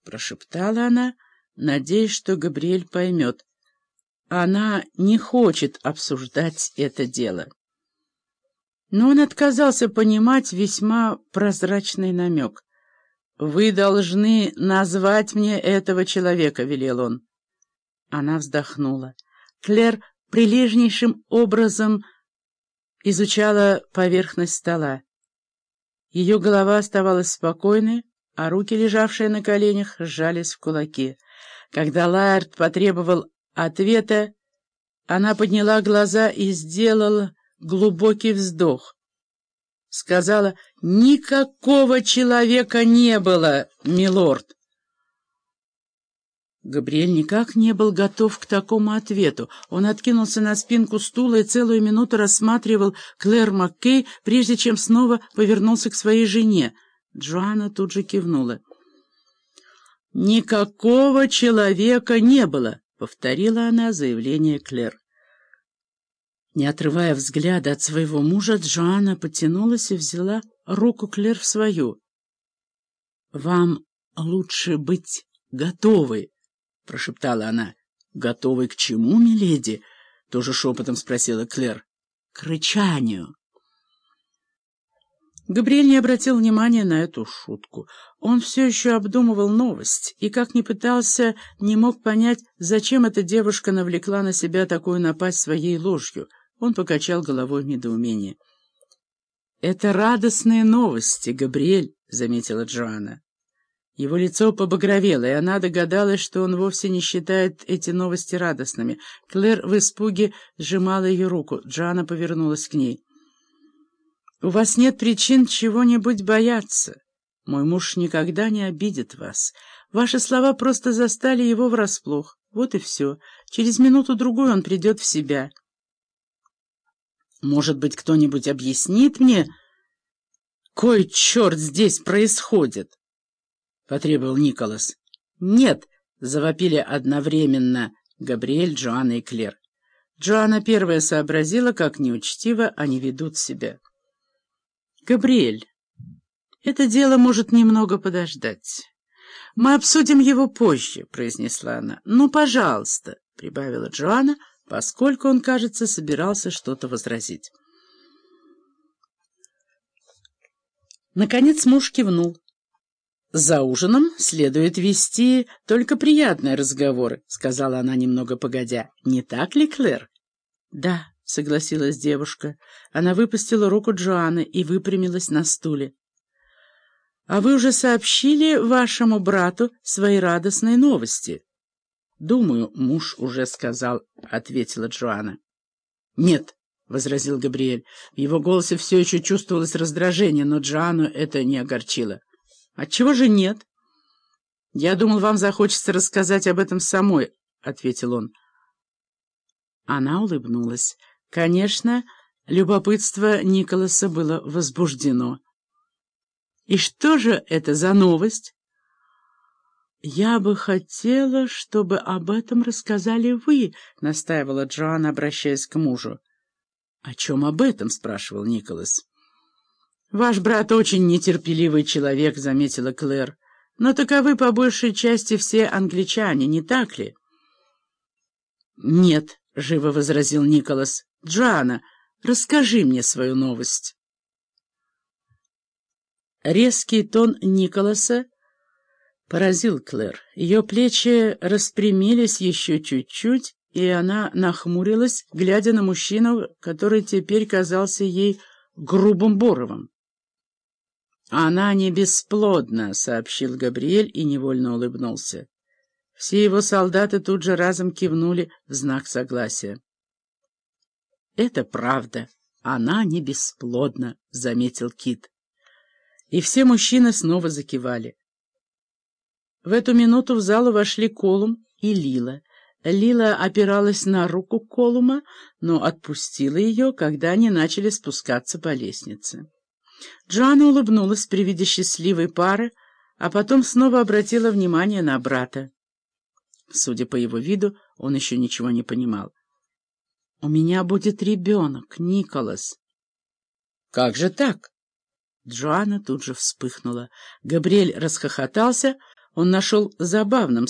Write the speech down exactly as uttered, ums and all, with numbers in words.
прошептала она, надеясь, что Габриэль поймет. Она не хочет обсуждать это дело. Но он отказался понимать весьма прозрачный намек. «Вы должны назвать мне этого человека», — велел он. Она вздохнула. Клэр прилежнейшим образом изучала поверхность стола. Ее голова оставалась спокойной, а руки, лежавшие на коленях, сжались в кулаки. Когда Лаэрт потребовал ответа, она подняла глаза и сделала глубокий вздох. Сказала: «Никакого человека не было, милорд». Габриэль никак не был готов к такому ответу. Он откинулся на спинку стула и целую минуту рассматривал Клэр Маккей, прежде чем снова повернулся к своей жене. Джоанна тут же кивнула. «Никакого человека не было», — повторила она заявление Клэр. Не отрывая взгляда от своего мужа, Джоанна потянулась и взяла руку Клэр в свою. «Вам лучше быть готовой», — прошептала она. «Готовой к чему, миледи?» — тоже шепотом спросила Клэр. «К рычанию». Габриэль не обратил внимания на эту шутку. Он все еще обдумывал новость и, как ни пытался, не мог понять, зачем эта девушка навлекла на себя такую напасть своей ложью. Он покачал головой в недоумении. «Это радостные новости, Габриэль», — заметила Джоанна. Его лицо побагровело, и она догадалась, что он вовсе не считает эти новости радостными. Клэр в испуге сжимала ее руку. Джоанна повернулась к ней. «У вас нет причин чего-нибудь бояться. Мой муж никогда не обидит вас. Ваши слова просто застали его врасплох. Вот и все. Через минуту-другую он придет в себя». «Может быть, кто-нибудь объяснит мне, кой черт здесь происходит?» — потребовал Николас. «Нет!» — завопили одновременно Габриэль, Джоанна и Клэр. Джоанна первая сообразила, как неучтиво они ведут себя. «Габриэль, это дело может немного подождать. Мы обсудим его позже», — произнесла она. «Ну, пожалуйста», — прибавила Джоанна, поскольку он, кажется, собирался что-то возразить. Наконец муж кивнул. «За ужином следует вести только приятные разговоры», — сказала она немного погодя. «Не так ли, Клэр?» «Да», — согласилась девушка. Она выпустила руку Джоанны и выпрямилась на стуле. «А вы уже сообщили вашему брату свои радостные новости?» «Думаю, муж уже сказал», — ответила Джоанна. «Нет», — возразил Габриэль. В его голосе все еще чувствовалось раздражение, но Джоанну это не огорчило. «Отчего же нет?» «Я думал, вам захочется рассказать об этом самой», — ответил он. Она улыбнулась. Конечно, любопытство Николаса было возбуждено. «И что же это за новость?» «Я бы хотела, чтобы об этом рассказали вы», — настаивала Джоанна, обращаясь к мужу. «О чем об этом?» — спрашивал Николас. «Ваш брат очень нетерпеливый человек», — заметила Клэр. «Но таковы по большей части все англичане, не так ли?» «Нет», — живо возразил Николас. «Джоанна, расскажи мне свою новость». Резкий тон Николаса поразил Клэр. Ее плечи распрямились еще чуть-чуть, и она нахмурилась, глядя на мужчину, который теперь казался ей грубым Боровым. «Она не бесплодна», — сообщил Габриэль и невольно улыбнулся. Все его солдаты тут же разом кивнули в знак согласия. «Это правда, она не бесплодна», — заметил Кит. И все мужчины снова закивали. В эту минуту в залу вошли Колум и Лила. Лила опиралась на руку Колума, но отпустила ее, когда они начали спускаться по лестнице. Джоанна улыбнулась при виде счастливой пары, а потом снова обратила внимание на брата. Судя по его виду, он еще ничего не понимал. «У меня будет ребенок, Николас». «Как же так?» Джоанна тут же вспыхнула. Габриэль расхохотался, он нашел забавным